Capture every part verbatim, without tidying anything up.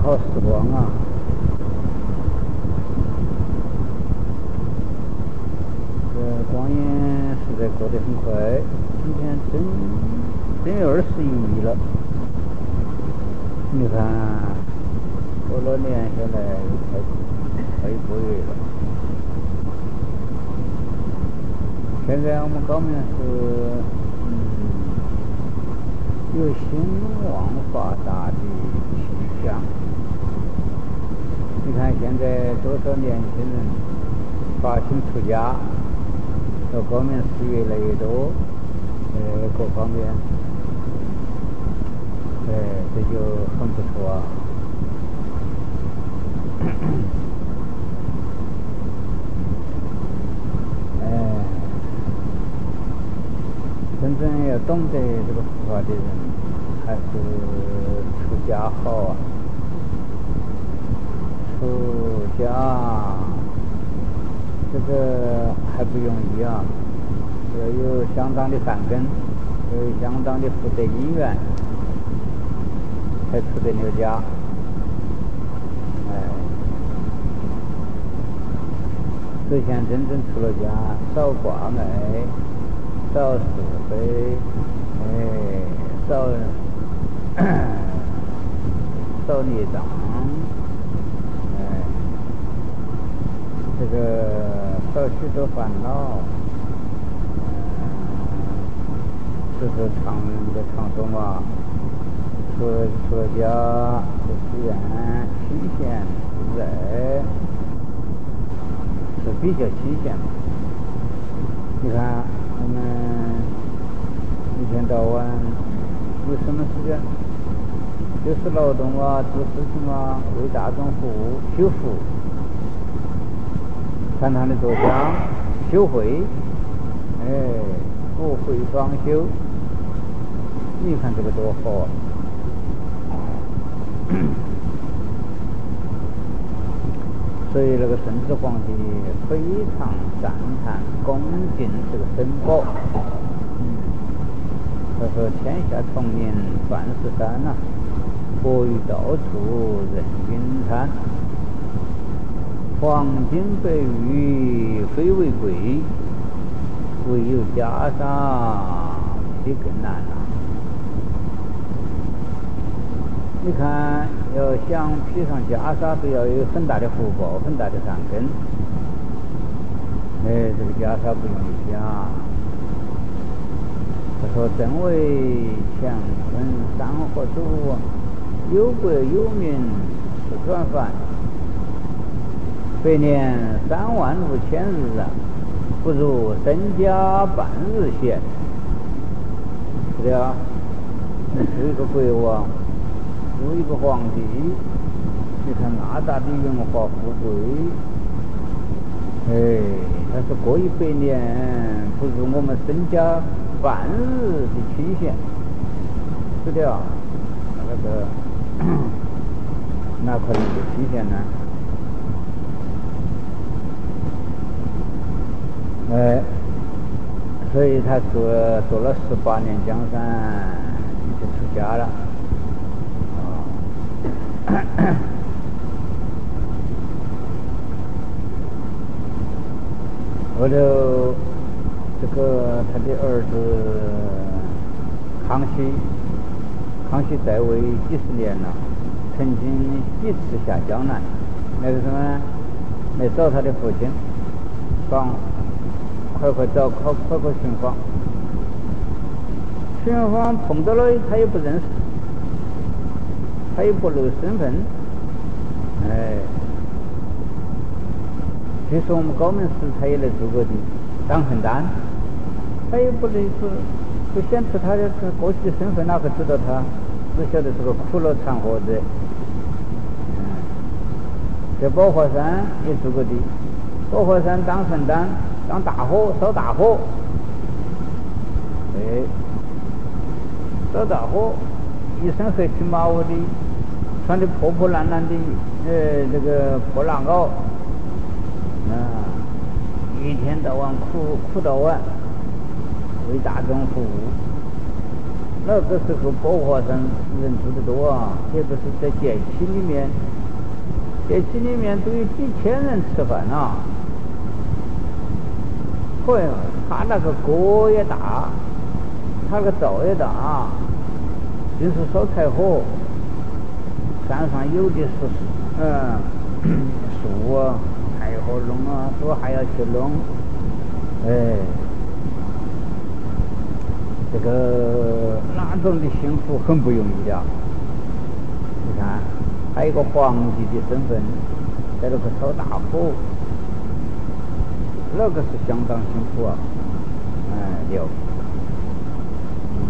好时光啊！这光阴实在过得很快，今天真真有二十一了。你看，过了年下来快快一个月了。现在我们高面是嗯有兴旺发达的气象。你看现在多少年轻人发心出家，这方面是越来越多，呃，各方面，呃，这就很不错啊。哎，真正要懂得这个佛法的人，还是出家好啊。出家这个还不容易啊，要有相当的善根，有相当的福德因缘，才出得了家。哎，首先真正出了家，少挂碍，少是非，哎，少少孽障。这个少许多烦恼，嗯，就是常人的常说嘛，出出了家，虽然新鲜自在，是比较新鲜嘛。你看我们一天到晚有什么事情，就是劳动啊，做事情啊，为大众服务，修福。看他的做香修慧，哎，福慧双修，你看这个多好啊！所以那个顺治皇帝非常赞叹恭敬这个僧宝。嗯，他说：“天下同林万事山呐，佛于到处人云参。黄金白玉非为贵，唯有袈裟比更难啊！你看，要想披上袈裟，都要有很大的福报，很大的善根。哎，这个袈裟不容易披啊！他说：“真为乾坤山河主，有国有民是转凡。百年三万五千日啊，不如身家半日闲。”是的啊，有一个国王，有一个皇帝，你看那大的荣华富贵，哎，他是过一百年，不如我们身家半日的清闲。是的啊，那个哪可能有清闲呢？哎，所以他做做了十八年江山，就出家了。啊，后头这个他的儿子康熙，康熙在位几十年了，曾经几次下江南，那个什么来找他的父亲，访。快快找，快快快寻访，寻访碰到了他也不认识，他也不露身份，哎，据说我们高门师他也来住过的，当横担，他也不认识，不显出他的过去的身份，哪个知道他？只晓得是个苦劳残活者。嗯，在宝华山也住过的，宝华山当横担。当大火烧大火，哎，烧大火，一身黑漆麻乌的，穿的破破烂烂的，呃，这个破烂袄，啊，一天到晚苦苦到晚，为大众服务， 那个时候活化山人住的多啊，特别是在节气里面，节气里面都有几千人吃饭啊。嚯，他那个锅也大，他那个灶也大，就是烧柴火，山上有的是嗯树啊，柴火弄啊，都还要去弄，哎。这个那种的幸福很不容易的，你看，还有一个皇帝的身份，在那个烧大火，那个是相当幸福啊，哎，了。嗯，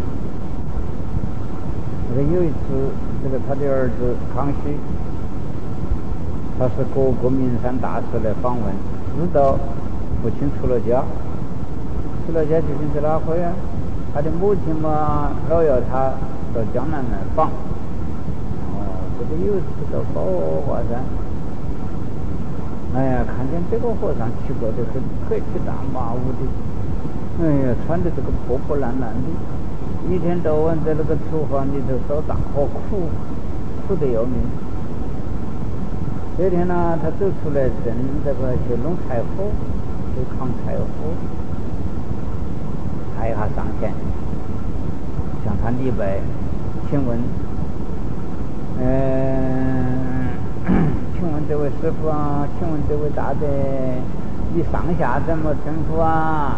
这个有一次，这个他的儿子康熙，他是各国名山大使来访问，知道父亲出了家，出了家究竟在哪块呀？他的母亲嘛，老要他到江南来访。哦，这个有一次到高华山，哎呀，看见这个和尚奇怪的很，黑漆大麻乌的，哎呀，穿的这个破破烂烂的，一天到晚在那个厨房里头烧大火，苦苦得要命。这天呢，他走出来正这个去弄柴火，去扛柴火。抬一下上前，向他礼拜，请问，嗯、呃，请问这位师傅啊，请问这位大德，你上下怎么称呼啊？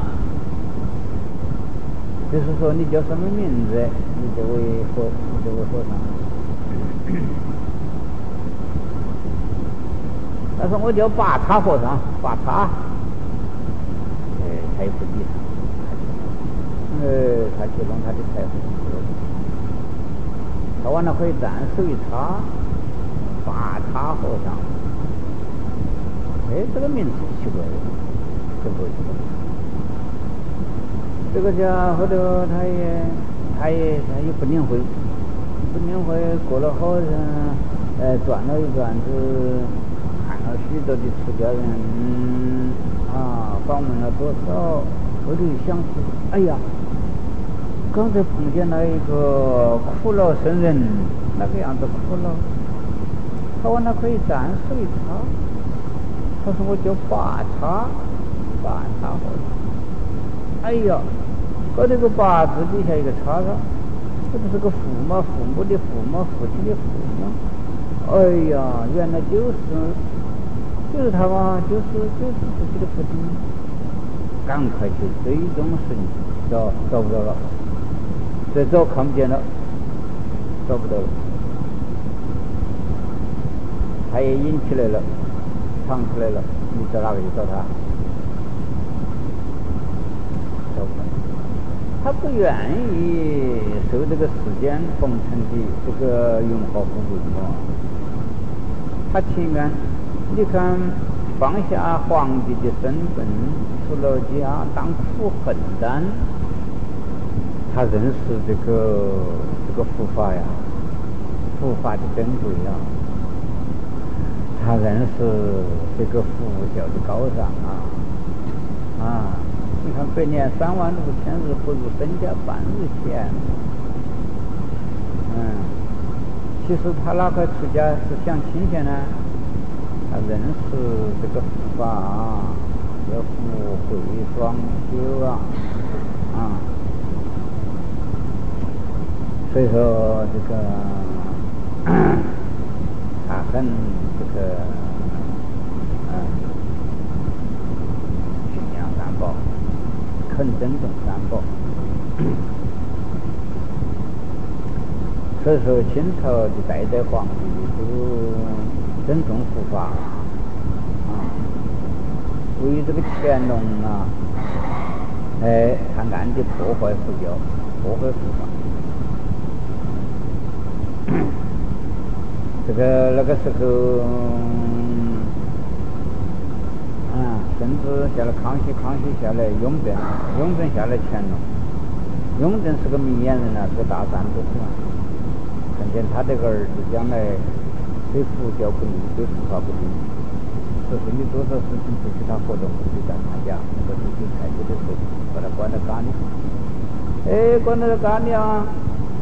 就是说你叫什么名字？你这位和你这位和尚？他说我叫八叉和尚，八叉。哎，他也不理他。呃，他去弄他的柴火，他往那可以站手一插，八叉和尚。哎，这个名字奇怪的，这不奇怪。这个家后头他也，他也他也不领会，不领会过了好像，呃，转了一转子，看了许多的出家人，嗯，啊，访问了多少，后头一想起，哎呀。刚才碰见了一个苦老僧人，那个样子苦老，他往那可以站手一插，他说我叫八叉，八叉和尚。哎呀，搞这个八字底下一个叉子，这不是个父吗？父母的父吗？父亲的父吗？哎呀，原来就是就是他嘛，就是就是自己的父亲。赶快去追踪寻找，找不着了。再找看不见了，找不到了，他也引起来了，唱出来了，你找哪个去找他？找不到，他不愿意受这个世间风尘的这个荣华富贵嘛，他情愿，你看放下皇帝的身份，出了家当苦行僧。他认识这个这个佛法呀，佛法的珍贵呀，他认识这个佛教的高尚啊啊！你看百年三万六千日，不如身家半日闲。嗯，其实他哪块出家是想清闲呢？他认识这个佛法啊，要福慧双修啊啊！所以说这个他很这个嗯敬仰三宝，很尊重三宝。所以说清朝的代代皇帝都尊重佛法啊，由于这个乾隆啊，哎，他暗地破坏佛教，破坏佛法。这个那个时候，啊，甚至下来康熙，康熙下来雍正，雍正下来乾隆，雍正是个明眼人啊，是个大善之士啊。看见他这个儿子将来对佛教不利，对佛法不利，所以你多少事情不去他活动，不去干参加，那个是去采取的时候，把他关到家里，哎，关到家里啊。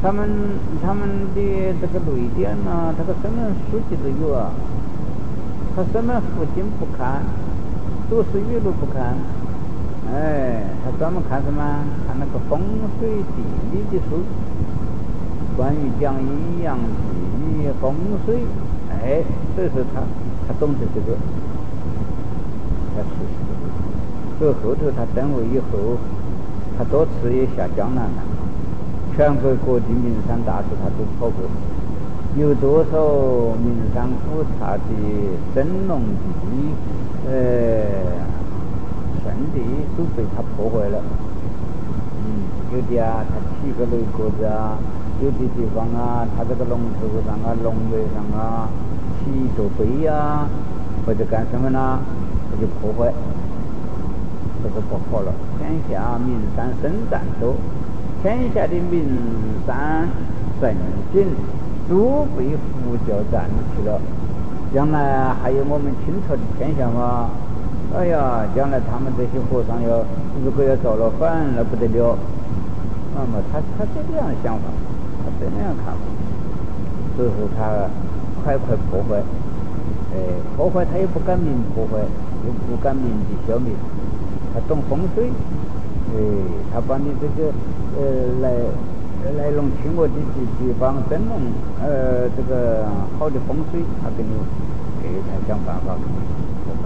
他们他们的这个雷电呢，这个身份书记都有啊，他身份附近不看，都市语录不看，哎，他专门看什么？看那个风水地理的书，关于讲阴阳地理风水，哎，所以说他他懂得这个，他熟悉这个，所以后头他登位以后，他多次也下江南了。全国各地名山大川他都跑过，有多少名山古刹的珍龙地、呃圣地都被他破坏了。嗯，有的啊，他起个雷锅子啊，有的地方啊，他这个龙头上啊、龙尾上啊起一座碑啊，或者干什么呢？他就破坏，这个不好了。天下名山深战多。天下的名山胜景都被佛教占去了，将来还有我们清朝的天下吗？哎呀，将来他们这些和尚要如果要造了反，那不得了。那么他他这样想法，他这样看法，所以说他快快破坏，哎，破坏他也不敢明破坏，又不敢明的消灭，他懂风水。哎，他把你这个呃来来龙去脉的地地方真龙呃这个好的风水，他给你给他想办法给你破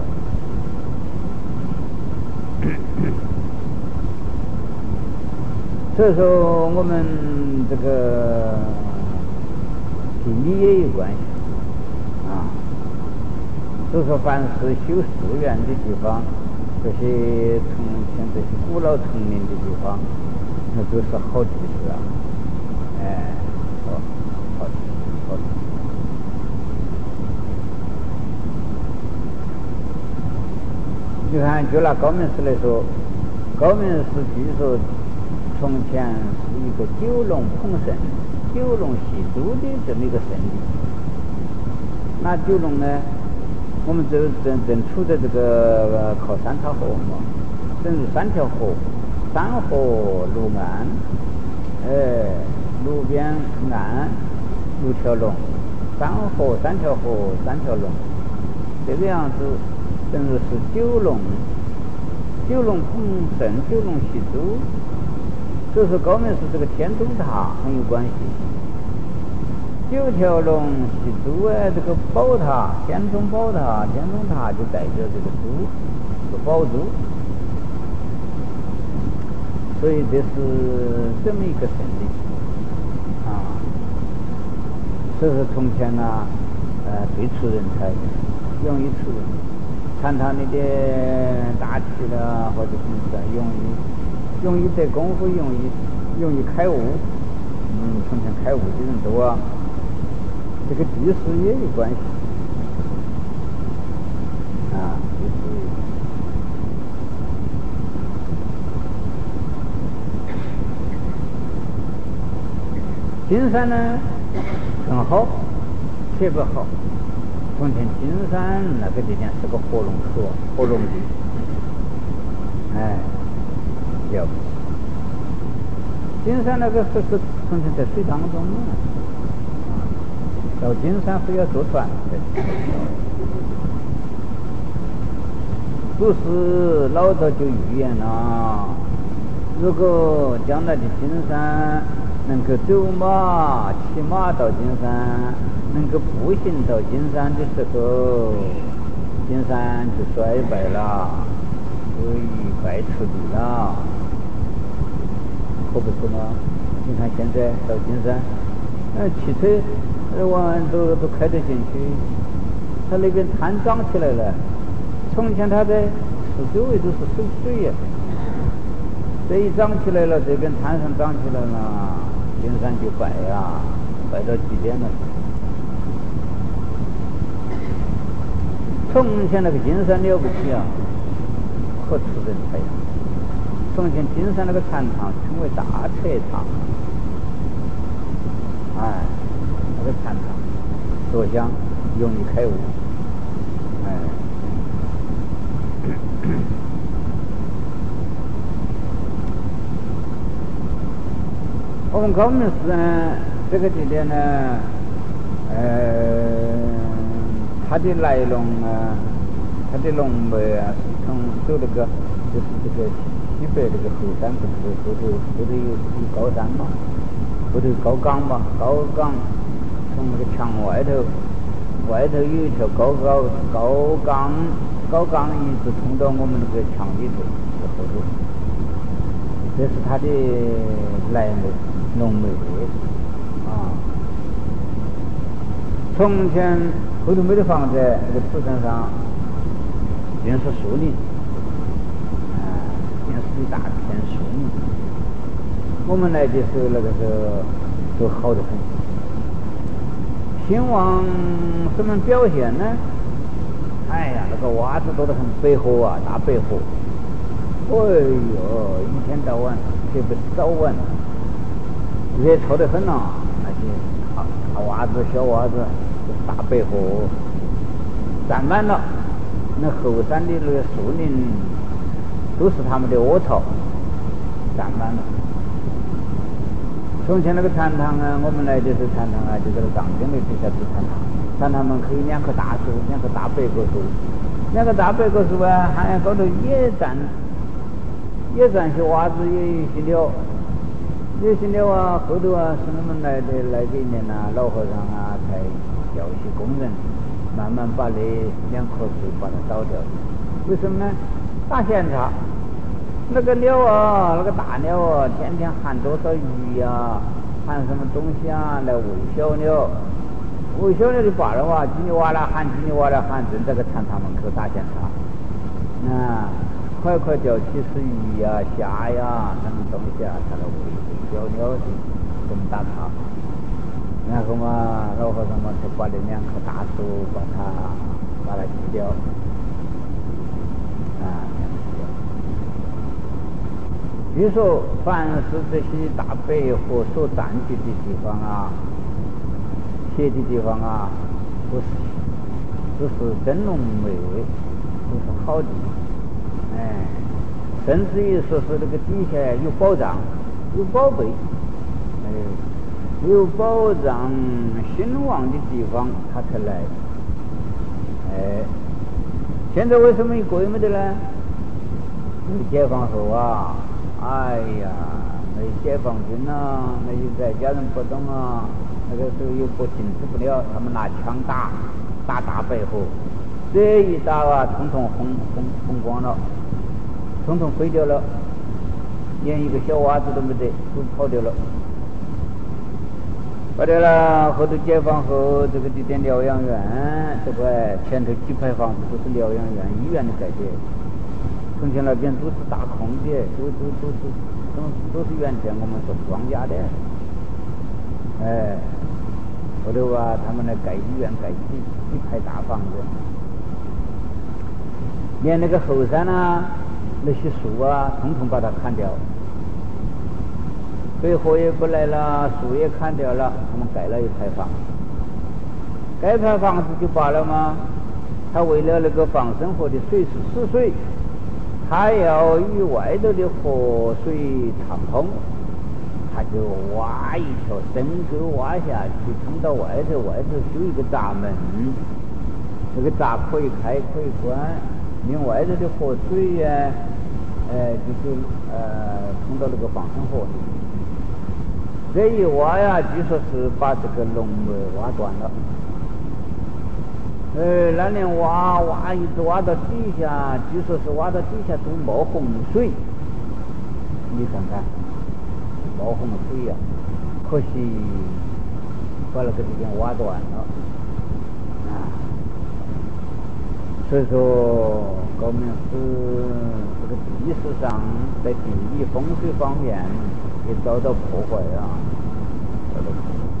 坏。所以说我们这个地理也有关系啊。所以说凡是修寺院的地方，这些从前这些古老丛林的地方，那都是好地势啊，哎，好，好地势，好地势。你看，就拿高明寺来说，高明寺据说从前是一个九龙捧神、九龙戏珠的这么一个圣地。那九龙呢？我们这正正处在这个靠三条河嘛，正是三条河，三河六岸，哎，路边岸六条龙，三河三条河三条龙，这个样子，正是是九龙，九龙捧神，九龙戏珠，这是高明寺这个天中塔很有关系。九条龙戏珠哎，这个宝塔，天中宝塔，天中塔就代表这个珠，这个宝珠，所以这是这么一个圣地啊。这是从前呢，呃，最出人才，容易出人，看他那点大气了或者什么的，容易容易得功夫，容易容易开悟。嗯，从前开悟的人多啊。这个地势也有关系啊，地势也有关系。金山呢很好，特别好。从前金山那个地方是个活龙河，活龙地，哎，了不起。金山那个是是从前在水当中呢。到金山非要坐船，祖师老早就预言了，如果将来的金山能够走马骑马到金山，能够步行到金山的时候，金山就衰败了，就一败涂地了，可不是吗？你看现在到金山，呃，汽车往都都开得进去，它那边滩涨起来了。从前它在四周围都是水水呀，这一涨起来了，这边滩上涨起来了，金山就败呀，败到极点了。从前那个金山了不起啊，可出人才呀！从前金山那个禅堂称为大彻堂，哎。那个禅堂，坐香容易开悟，哎， 我们高明寺呢，这个地点呢，呃，它的来龙啊，它的龙脉啊，是从走那个，就是这个西北这个后山，不是后头后头有有高山嘛，后头有高岗嘛，高岗从那个墙外头，外头有一条高高高岗，高岗一直通到我们那个墙里头，后头，这是它的来脉。龙脉啊，从前后头没得房子，那个土山上全是树林，啊，全是一大片树林。我们来的时候，那个时候都好得很。兴旺什么表现呢？哎呀，那个蛙子多得很，白河啊，大白河。哎呦，一天到晚，特别是早晚。热臭得很呐，那些大大娃子、小娃子，大白河占满了，那后山的那个树林都是他们的窝巢，占满了。从前那个禅堂啊，我们来的是禅堂啊，就在那藏经的底下是禅堂，禅堂门口有两棵大树，两棵大白果树，两个大白果树啊，还高头也占，也占些娃子，也有些鸟。有些鸟啊，后头啊，是我们来的来这一年呐、啊，老和尚啊，才叫一些工人，慢慢把那两棵树把它倒掉。为什么呢？打闲茶，那个鸟啊，那个大鸟啊，天天喊多少鱼啊，喊什么东西啊来喂小鸟，喂小鸟就罢了哇，叽里哇啦喊，叽里哇啦喊，正在个禅堂门口打闲茶，啊，快快叫起是鱼呀、虾呀，什么东西啊，才来喂。小鸟是这么打它，然后嘛，老和尚嘛就把那两棵大树把它把它锯掉，啊，据说凡是这些大白河所占据的地方啊，些的地方啊，都是都是真龙脉，都是好的，哎，甚至于说是那个底下有宝藏。有宝贝，哎，有保障兴旺的地方，他才来。哎，现在为什么一个也没得呢？解放后啊，哎呀，那解放军啊，那些在家人不懂啊，那个时候又不禁止不了，他们拿枪打，打大白河，这一打啊，统统轰轰轰光了，统统毁掉了。连一个小娃子都没得，都跑掉了。跑掉了，后头解放后，这个地点疗养院，这块前头几排房子都是疗养院、医院的改建。从前那边都是大空的，都都都是都都是原先我们说庄稼的。哎，后头啊，他们来盖医院，盖几几排大房子，连那个后山啊。那些树啊，统统把它砍掉，白河也不来了，树也砍掉了，他们盖了一排房。盖排房子就罢了吗？他为了那个放生河的水是死水，他要与外头的河水畅通，他就挖一条深沟挖下去，通到外头，外头修一个闸门，这个闸可以开可以关。另外头的河水呀、啊，呃，就是呃，通到那个放生河里。这一挖呀，据说是把这个龙脉挖断了。呃，那年挖挖一直挖到底下，据说是挖到底下都冒洪水。你看看，冒洪水呀、啊，可惜把那个地方挖断了。啊。所以说，高明寺这个地势上，在地理风水方面也遭到破坏啊，遭到破坏。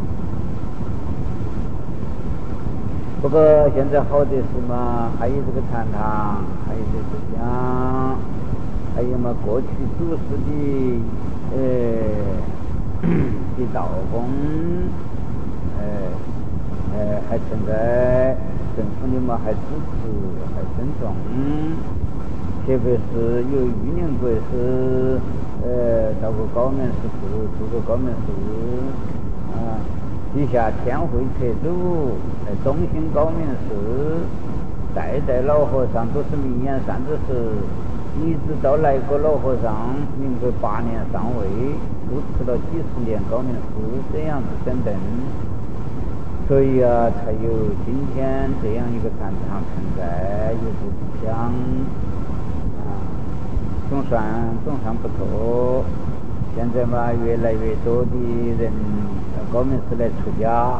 不过现在好的是嘛，还有这个禅堂，还有这个像，还有嘛过去祖师的呃的道风，呃呃还存在。政府的嘛还支持还尊重，特别是有玉林国是呃，到个高明寺住，住个高明寺，啊，地下天会车主，在中心高明寺，代代老和尚都是明眼善知识，一直到来个老和尚，民国八年上位，主持了几十年高明寺，这样子等等，所以啊，才有今天这样一个禅堂存在，有不相。总算总算不错，现在嘛，越来越多的人到高明寺来出家，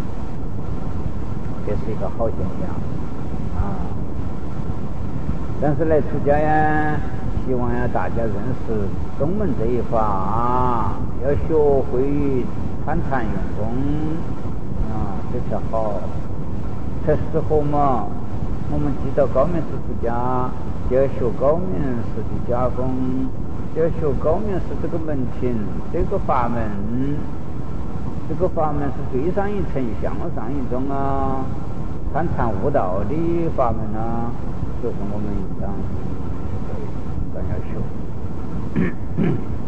这是一个好现象啊。但是来出家呀，希望呀大家认识宗门这一法啊，要学会参禅用功啊，这才好，才适合嘛。我们既到高明寺出家，就要学高明寺的加工，就要学高明寺这个门庭，这个法门，这个法门是最上一层向上一种啊，参禅悟道的法门啊，就是我们应当当要学。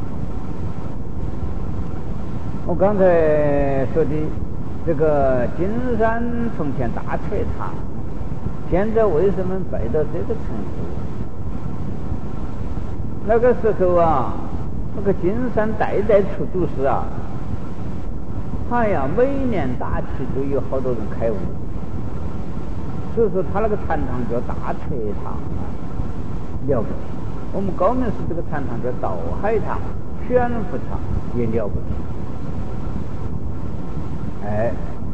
我刚才说的这个金山从前大彻堂，现在为什么摆到这个程度？那个时候啊，那个金山代代出祖师啊，哎呀，每年大期都有好多人开悟，所以说他那个禅堂叫大彻堂啊，了不起。我们高明寺这个禅堂叫道海堂、宣福堂，也了不起。哎，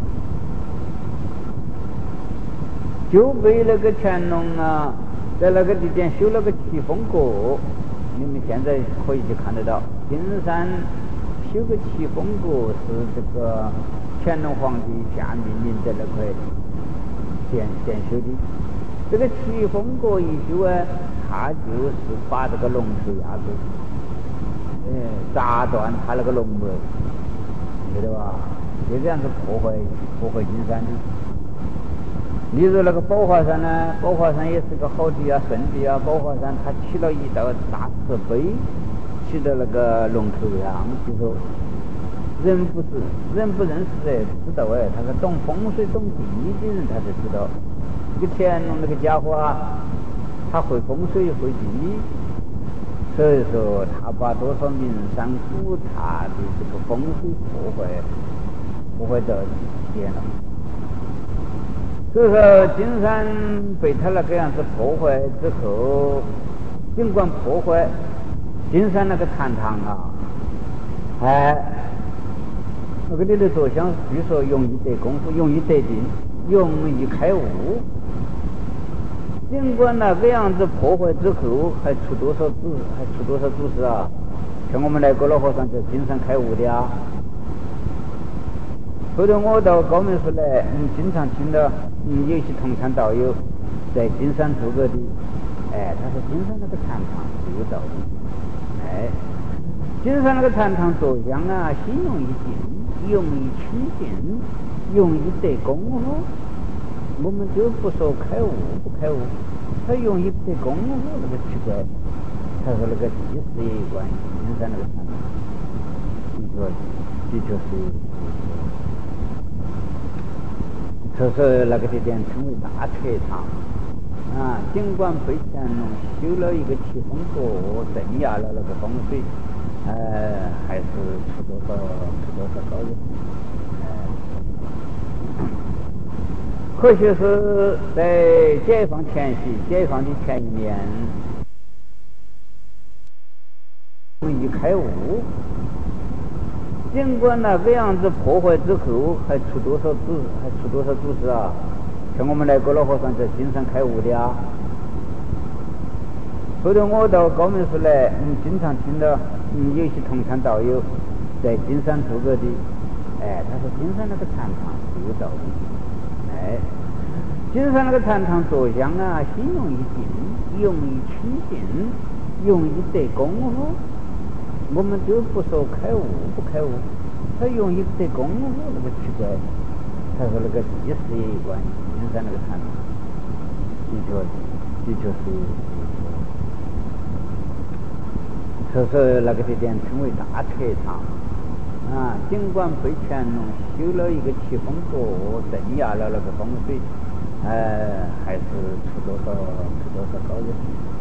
就被那个乾隆啊，在那个地点修了个奇峰阁，你们现在可以去看得到。金山修个奇峰阁是这个乾隆皇帝下命令在那块建建修的。这个奇峰阁一修啊，他就是把这个龙头压住，呃，砸断他那个龙门，晓得吧？就这样子破坏破坏金山的。例如那个宝华山呢，宝华山也是个好地啊，圣地啊。宝华山它起了一道大石碑，起的那个龙头样，就说人不是人不认识哎，不知道哎，他是懂风水懂地的人他才知道。这个乾隆那个家伙啊，他会风水会地，所以说他把多少名山古塔的这个风水破坏破坏到极点了。所以说金山被他那个样子破坏之后，尽管破坏金山那个禅堂啊，哎，那个里的坐香据说容易得功夫，容易得定，容易开悟。尽管那个样子破坏之后，还出多少祖，还出多少祖师啊？像我们来过老和尚在金山开悟的啊。后头我到高明寺来，嗯，经常听到嗯有些同参道友在金山住过的，哎，他说金山那个禅堂是有道理，哎，金山那个禅堂坐香啊，心容易静，容易清净，容易得功夫。我们就不说开悟不开悟，他容易得功夫，那个奇怪。他说那个地势也有关系，金山那个禅堂，的确的确是。所以说那个地点称为大彻堂啊，尽管被乾隆修了一个奇峰阁，镇压了那个风水，呃，还是出多少出多少高人。可惜是在解放前夕，解放的前一年，一开悟。尽管那个样子破坏之后，还出多少祖，还出多少祖师啊？像我们来过老和尚在金山开悟的啊。后头我到高明寺来，嗯，经常听到嗯有些同参道友在金山住过的，哎，他说金山那个禅堂是有道理，哎，金山那个禅堂坐香啊，心容易静，容易清净，容易得功夫。我们就不说开悟不开悟，他容易得功夫，那个奇怪。他说那个地势也有关系，金山那个禅堂，的确的确是。 所以说那个地点称为大彻堂啊。尽管被乾隆修了一个奇峰阁，镇压了那个风水，呃，还是出多少出多少高人。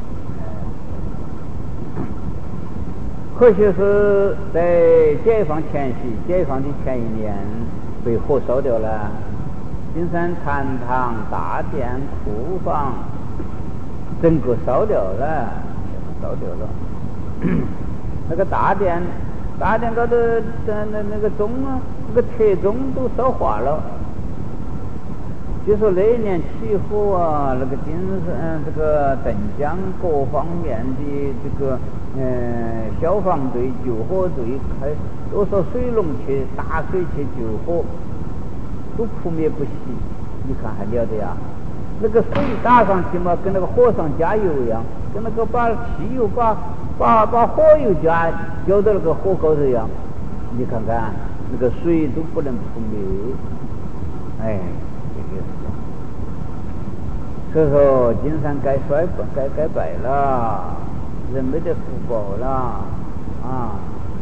可惜是在解放前夕，解放的前一年被火烧掉了。金山禅堂、大殿、库房，整个烧掉了，烧掉了。那个大殿，大殿高头的那那个钟啊，那个铁钟都烧化了。就说那一年起火啊，那个金山这个镇江各方面的这个呃消防队、救火队开多少水龙去打水去救火，都扑灭不熄。你看还了得呀？那个水打上去嘛，跟那个火上加油一样，跟那个把汽油把把把火油加浇到那个火高头一样。你看看那个水都不能扑灭，哎。所以说金山该衰败该该败了，人没得福报了啊。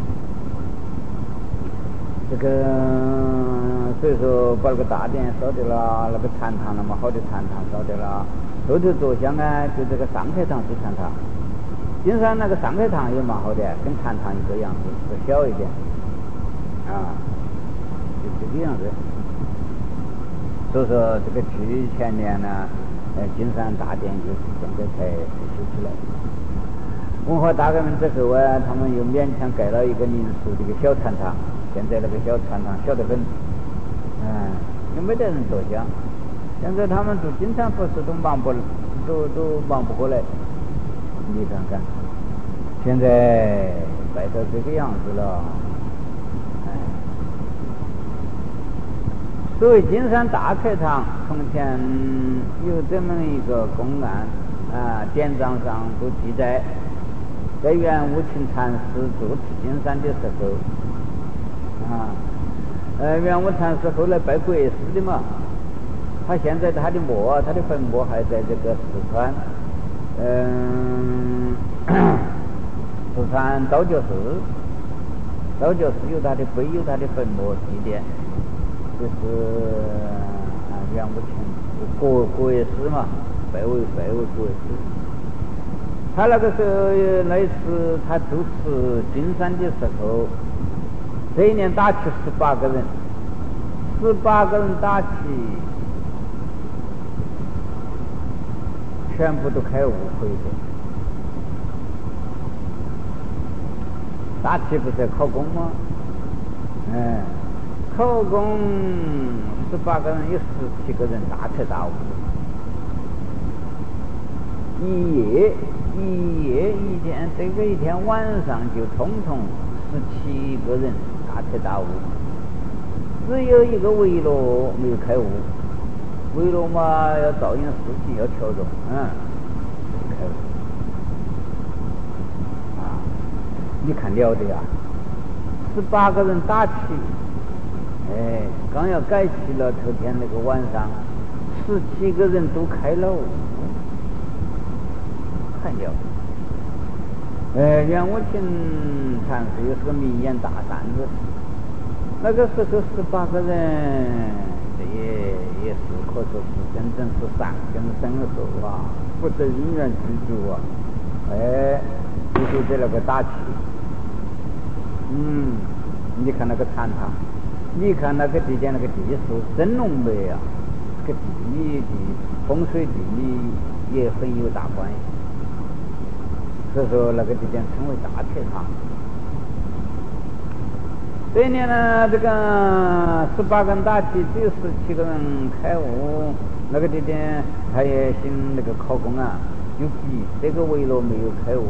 这个所以说把那个大殿烧掉了，那个禅堂那么好的禅堂烧掉了。后头着想啊，就这个上开堂是禅堂，金山那个上开堂也蛮好的，跟禅堂一个样子，是小一点啊，就这个样子。所以说这个去前年呢，呃，金山大殿就是现在才修出来。文化大革命之后啊，他们又勉强盖了一个临时的一个小禅堂，现在那个小禅堂小得很，嗯，又没得人着想。现在他们做金山佛事都忙不，都都忙不过来。你看看，现在败到这个样子了。所谓金山大彻堂，从前有这么一个公案啊，典章上都记载，在圆悟清禅师住持金山的时候啊，呃，圆悟禅师后来拜国师的嘛，他现在他的墓啊，他的坟墓还在这个四川，嗯，四川道教寺，道教寺有他的碑，有他的坟墓祭奠。就是啊，圆悟清国国师嘛，拜为拜为国师。他那个时候那一次他主持金山的时候，这一年打起十八个人，十八个人打起，全部都开悟回的。打起不是考公吗？嗯。考公十八个人，有十七个人大彻大悟。一夜一夜一天，这个一天晚上就统统十七个人大彻大悟，只有一个维罗没有开悟。维罗嘛，要照应事情，要调整，嗯，开悟啊！你看了得呀，十八个人打起。哎，刚要改起了头天那个晚上，十七个人都开了悟，看了。哎，圆悟清禅师又是个名言大扇子，那个时候十八个人，这也也是可说是真正是善根深厚啊，不得因缘具足啊。哎，就是在那个打气，嗯，你看那个禅堂。你看那个地点那个地势真浓美啊，这个地理的风水地理也很有大关系，所以说那个地点称为大彻堂。这一年呢，这个十八个人打起，只有十七个人开悟，那个地点他也行那个考公啊，有笔这个维罗没有开悟，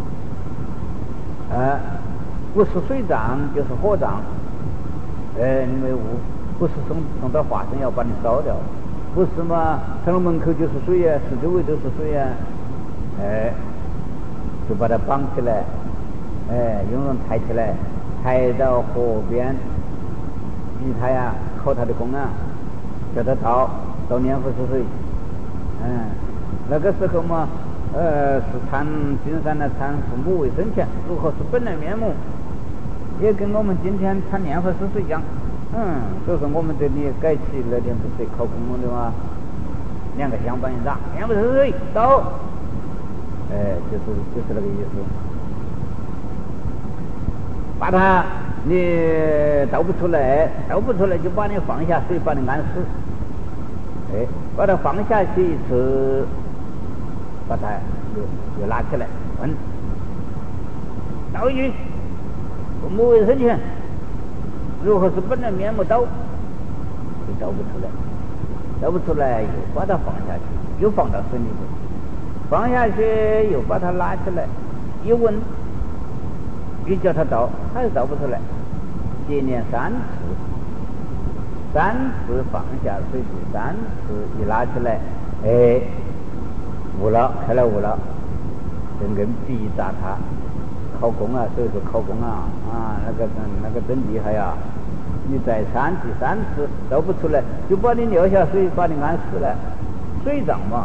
啊，不是水葬就是火葬。哎，你没悟，不是送送到化身要把你烧掉，不是嘛？城楼门口就是水呀，四周围都是水呀，哎，就把它绑起来，哎，用人抬起来，抬到河边，逼他呀，考他的公啊，叫他倒倒念佛水水，嗯，那个时候嘛， 呃，是参金山的参父母未生前，如何是本来面目，也跟我们今天参念佛师是一样。嗯，所以说我们这里改起那天不是考公公的吗？两个相伴一打，念佛是谁走？哎，就是就是那个意思。把他你倒不出来，倒不出来就把你放下水，把你安死。哎，把它放下去一次，把它又又拉起来，问倒一句，父母未生前，如何是本来面目倒？就倒不出来，倒不出来又把它放下去，又放到水里头，放下去又把它拉起来，一问，又叫他倒，还是倒不出来，接连三次。三次放下水，第三次一拉起来，哎，悟了，开了悟了，真跟逼扎他考公啊，所以说考公啊，啊，那个那个真厉害呀！你再三第三次倒不出来，就把你撂下水，把你安死了，水涨嘛，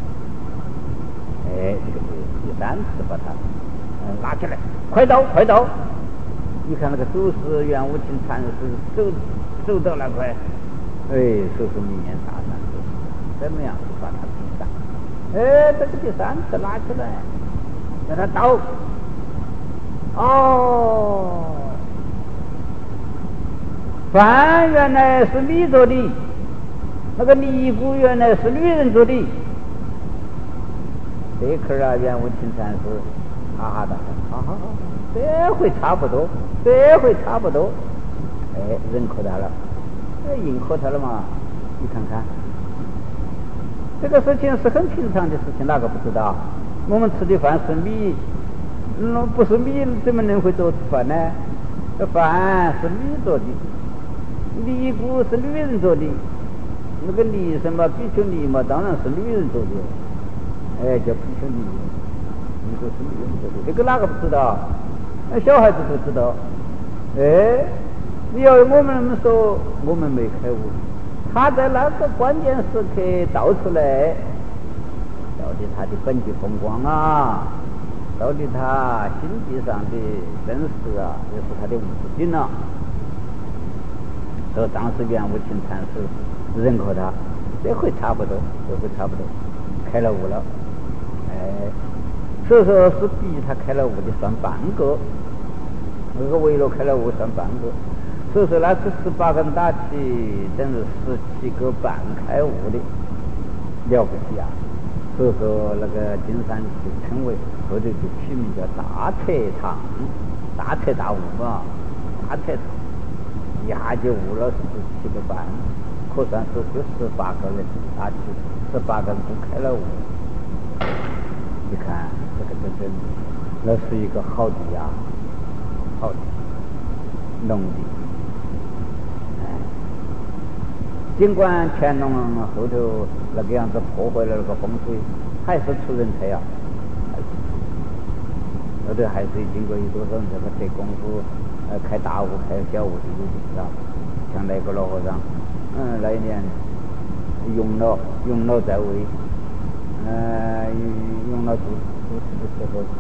哎，这个是第三次把它嗯拉起来，快倒，快倒！你看那个祖师圆悟清禅师手。走到那块，哎，说是明年大三次，怎么样把它平上？哎，这个第三次拉起来，让他倒。哦，饭原来是你做的，那个尼姑原来是女人做的。这块啊，圆悟清禅师哈哈的，好好好，这回差不多，这回差不多。哎，认可他了，哎，认可他了嘛？你看看，这个事情是很平常的事情，哪个不知道？我们吃的饭是米，嗯，不是米怎么能会做饭呢？这饭是米做的，尼姑是女人做的，那个尼什么比丘尼嘛，当然是女人做的，哎，叫比丘尼，尼姑是女人做的，这个哪个不知道？那小孩子都知道，哎。你要我们说我们没开悟，他在那个关键时刻道出来，到底他的本具风光啊，到底他心地上的真实啊，也是他的悟境啊。所以当时圆悟清禅师认可他，这回差不多，这回差不多开了悟了，哎，所以说是比他开了悟的算半个，那个维罗开了悟算半个。所以说那是十八根打起，等于十七个半开悟的，了不起啊！所以说那个金山就称为，后头就取名叫大彻堂，大彻大悟嘛，大彻堂，一下就悟了十七个半，可算是就十八个人打起，十八个人都开了悟。你看这个真正，那是一个好的呀，好的，浓的。尽管乾隆后头那个样子破坏了那个风水，还是出人才啊！后头还是经过一多少人这个得功夫，呃，开大悟、开小悟的有的啊。像那个老和尚，嗯，那一年永老永老在位，呃，永老主主持的时候，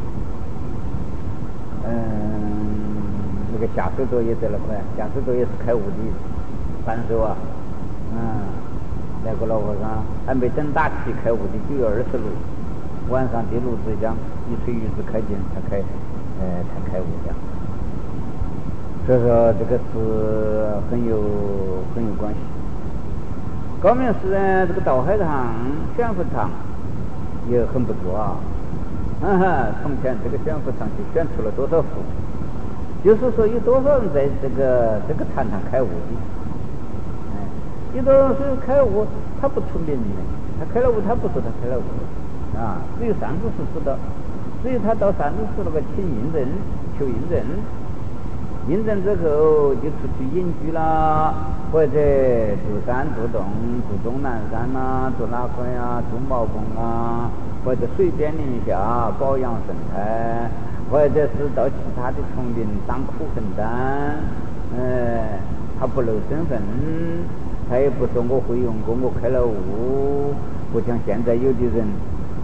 嗯，那个下水多也得了块，下水多也是开悟的扳手啊。嗯，那个老和尚还没等打起开悟的九月二十六，晚上地炉子讲一锤鱼子开进才开，呃，才开悟的。所以说这个是很有很有关系。高明寺呢，这个道海堂、玄佛堂也很不错啊。嗯哼，从前这个玄佛堂就选出了多少佛，就是说有多少人在这个这个坛上开悟的。有的人是开了悟，他不出名的，他开了悟，他不说他开了悟啊。只有三祖师知道，只有他到三祖师那个请印证，求印证，印证之后就出去隐居啦，或者住山住洞，住终南山啦，住哪块呀，住茅棚啊，或者水边林下保养生态，或者是到其他的丛林当苦行僧，呃，他不露身份。他也不说我会用功，我开了悟，不像现在有的人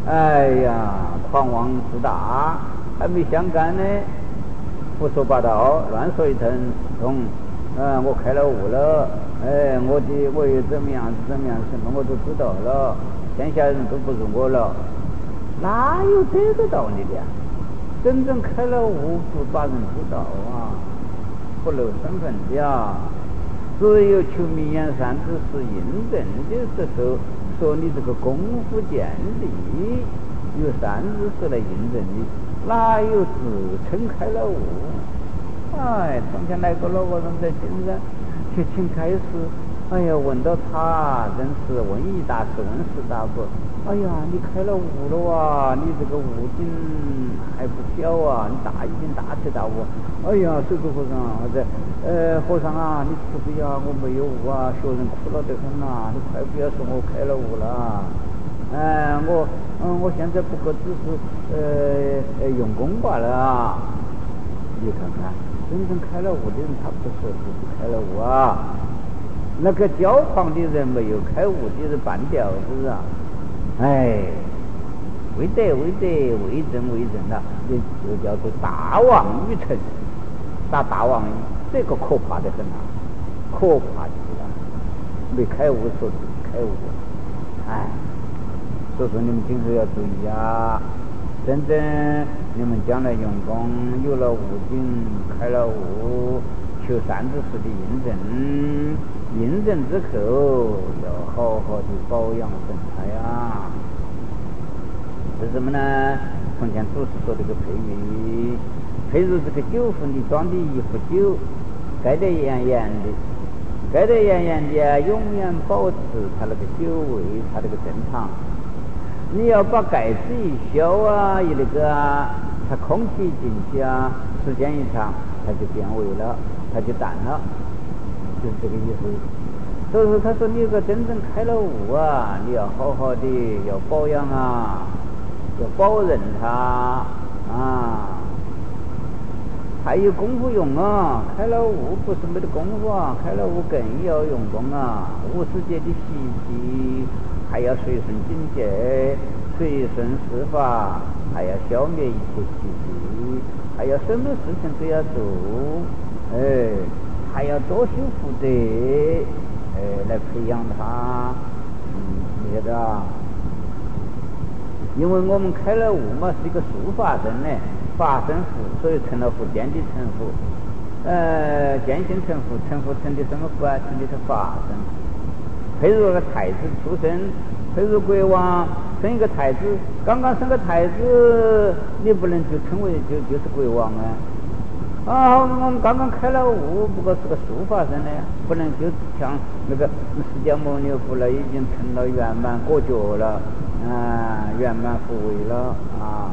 哎呀，狂妄自大，还没相干呢，胡说八道，乱说一通，通，嗯，我开了悟了，哎，我的我又怎么样怎么样，什么我都知道了，天下人都不如我了，哪有这个道理的呀？真正开了悟，不把人知道啊，不露身份的呀。只有求名言善知识印证的时候，说你这个功夫建立，有善知识来印证你，哪有自称开了悟？哎，从前来个老和尚在金山去请开示，哎呀，问到他真是问一大事，问十大不。哎呀，你开了悟了啊！你这个悟境还不小啊！你大已经大彻大悟。哎呀，水果和尚，或者呃和尚啊，你慈悲啊！我没有悟啊，学人苦恼得很呐！你快不要说我开了悟了。哎，我嗯，我现在不过只是呃呃用功罢了啊。你看看，真正开了悟的人，他不说自己开了悟啊。那个教狂的人，没有开悟的人，半吊子啊！哎，为德为德，为正为正的，这就叫做大妄语成，打大妄语，这个可怕的很啊，可怕极了。没开悟说自己开悟，哎，所以说你们今后要注意啊！真正你们将来用功，有了悟境，开了悟，求善知识的印证。印证之后，要好好的保养神态啊！是什么呢？从前祖师说这个譬喻，譬如这个酒壶里装的一壶酒，盖得严严的，盖得严严的啊，永远保持它那个酒味，它那个正常。你要把盖子一削啊，一那个啊，它空气进去啊，时间一长，它就变味了，它就淡了。就是这个意思，所以说他说你个真正开了悟啊，你要好好的要保养啊，要保任它啊，还有功夫用啊，开了悟不是没得功夫啊，开了悟更要用功啊，无世界的习气还要随顺境界，随顺事法，还要消灭一切习气，还要什么事情都要做，哎。还要多修福德，呃，来培养他，嗯，觉得啊，因为我们开了悟嘛，是一个术法身呢，法身佛，所以成了佛，见地成佛，呃，见性成佛，成佛成的什么佛啊？成的是法身。譬如个太子出生，譬如国王生一个太子，刚刚生个太子，你不能就称为就就是国王啊。啊，我们刚刚开了悟，不过是个术法身的，不能就像那个释迦牟尼佛了，已经成了圆满果觉了，啊，圆满佛位了啊。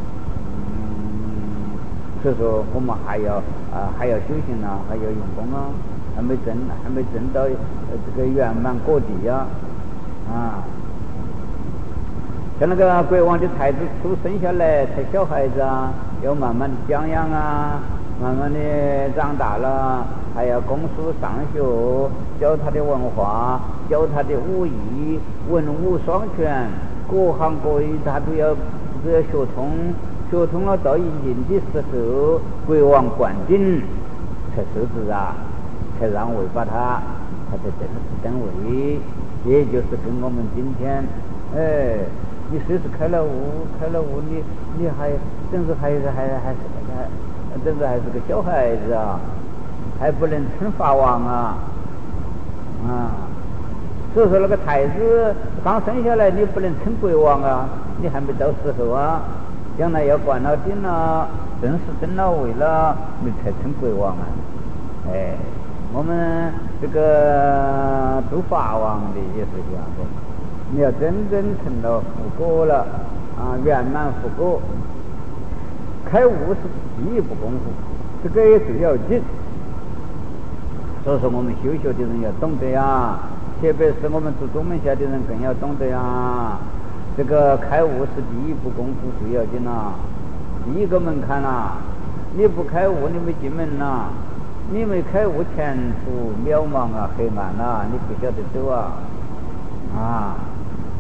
嗯，所以说我们还要啊还要修行啊，还要用功啊，还没证还没证到呃这个圆满果地呀，啊。像那个国王的太子出生下来，才小孩子啊，要慢慢的讲养啊。慢慢的长大了，还要供书上学，教他的文化，教他的武艺，文武双全，各行各业他都要都要学通，学通了到一定的时候，国王冠顶才设置啊，才让位把他，他才正式登位，也就是跟我们今天，哎，你虽是开了悟，开了悟，你你还真是还是还还是还。真是还是个小孩子啊，还不能称法王啊，啊！所以说那个太子刚生下来，你不能称国王啊，你还没到时候啊，将来要冠了顶了，正式登了位了，你才称国王啊！哎，我们这个做法王的也是这样的，你要真正成了佛果了啊，圆满佛果。开悟是第一步功夫，这个也最要紧。所以说我们修学的人要懂得呀，特别是我们做宗门下的人更要懂得呀。这个开悟是第一步功夫，最要紧啦，第一个门槛啦。你不开悟，你没进门啦。你没开悟，前途渺茫啊，黑暗啊，你不晓得走啊，啊。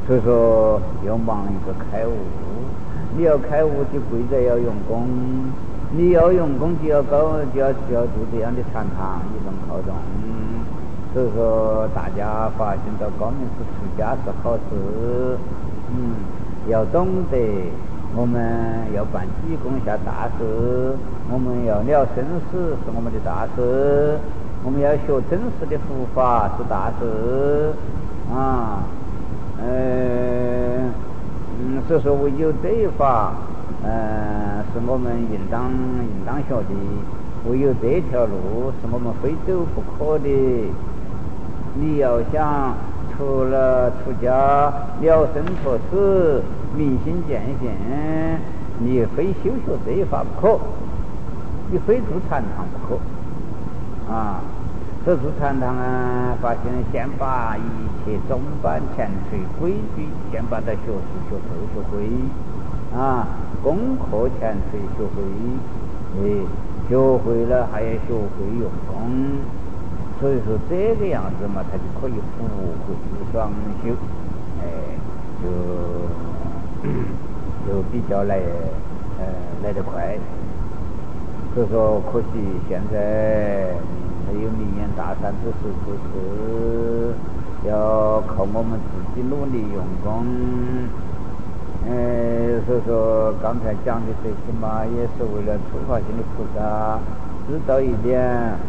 所以说要忙一个开悟。你要开悟就贵在要用功，你要用功就要搞，就要就要做这样的禅堂一种活动。所以说大家发现到高明寺出家是好事，嗯，要懂得我们要办济公下大事，我们要了生死是我们的大事，我们要学真实的佛法是大事啊，呃，嗯，所以说唯有这一法，呃，是我们应当应当学的，唯有这条路是我们非走不可的。你要想除了出家了生脱死明心见性，你非修学这一法不可，你非住禅堂不可啊！这住禅堂啊，发现先把一切中班前随规矩先把它学习学透学会啊，功课前随学会，哎，学会了还要学会用功。所以说这个样子嘛，他就可以福慧双修，哎，就就比较来呃来得快。所以说可惜现在没有明眼大善之事，就是要靠我们自己努力用功。呃，所以说刚才讲的这些嘛，也是为了触发性的菩萨知道一点。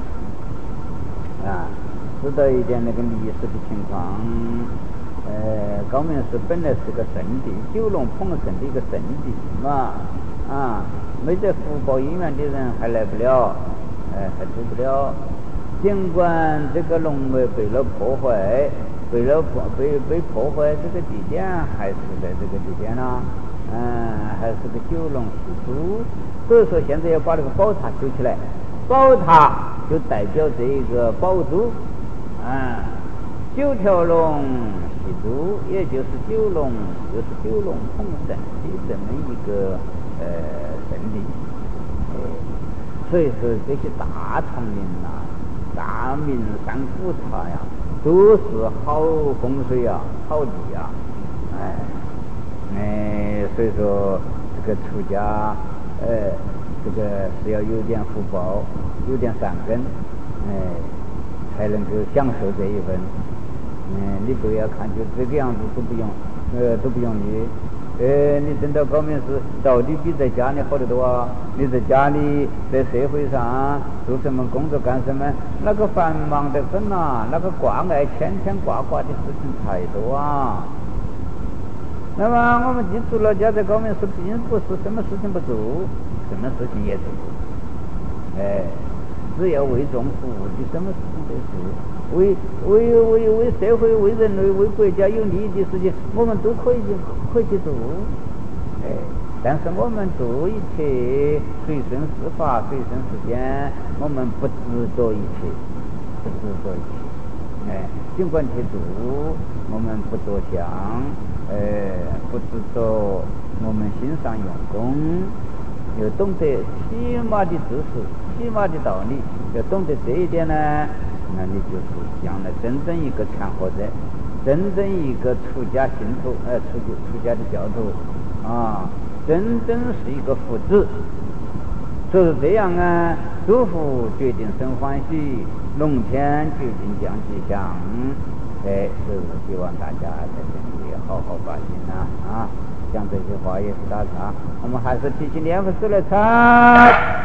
啊，知道一点那个历史的情况。呃，高明寺本来是个圣地，九龙捧圣的一个圣地嘛，啊，没得福报因缘的人还来不了，呃，还住不了。尽管这个龙脉被了破坏，被了破被被破坏，这个地点还是在这个地点啦，嗯，还是个九龙西都。所以说现在要把这个宝塔修起来。宝塔就代表这一个宝珠，啊，九条龙戏珠，也就是九龙，就是九龙捧圣的这么一个呃圣地，呃，所以说这些大丛林呐、啊、大名山古刹呀，都是好风水啊、好地啊，哎，哎，所以说这个出家，呃。这个是要有点福报，有点善根，哎，才能够享受这一份。嗯，你不要看就这个样子都不用，呃，都不用力。呃，你等到高明寺，到底比在家里好得多啊！你在家里，在社会上做什么工作干什么，那个繁忙得很呐，那个挂碍千千挂挂的事情太多啊。那么我们记住了，家在高明寺并不是什么事情不做。什么事情也做，哎，只要为众服务的，什么事情都做。为为为为社会、为人类、为国家有利益的事情，我们都可以可以去做，哎，但是我们做一切随顺事法、随顺时间，我们不执着一切，不执着一切，哎，尽管去做，我们不着相，哎，不执着，我们心上用功。要懂得起码的知识，起码的道理，要懂得这一点呢，那你就是将来真正一个参合者，真正一个出家信徒，呃，出出家的教徒啊，真正是一个福子。所以这样啊，诸佛决定生欢喜，龙天决定降吉祥。哎，所以希望大家在这里好好发心啊啊！讲这些话也是打岔，我们还是提起念佛师来唱。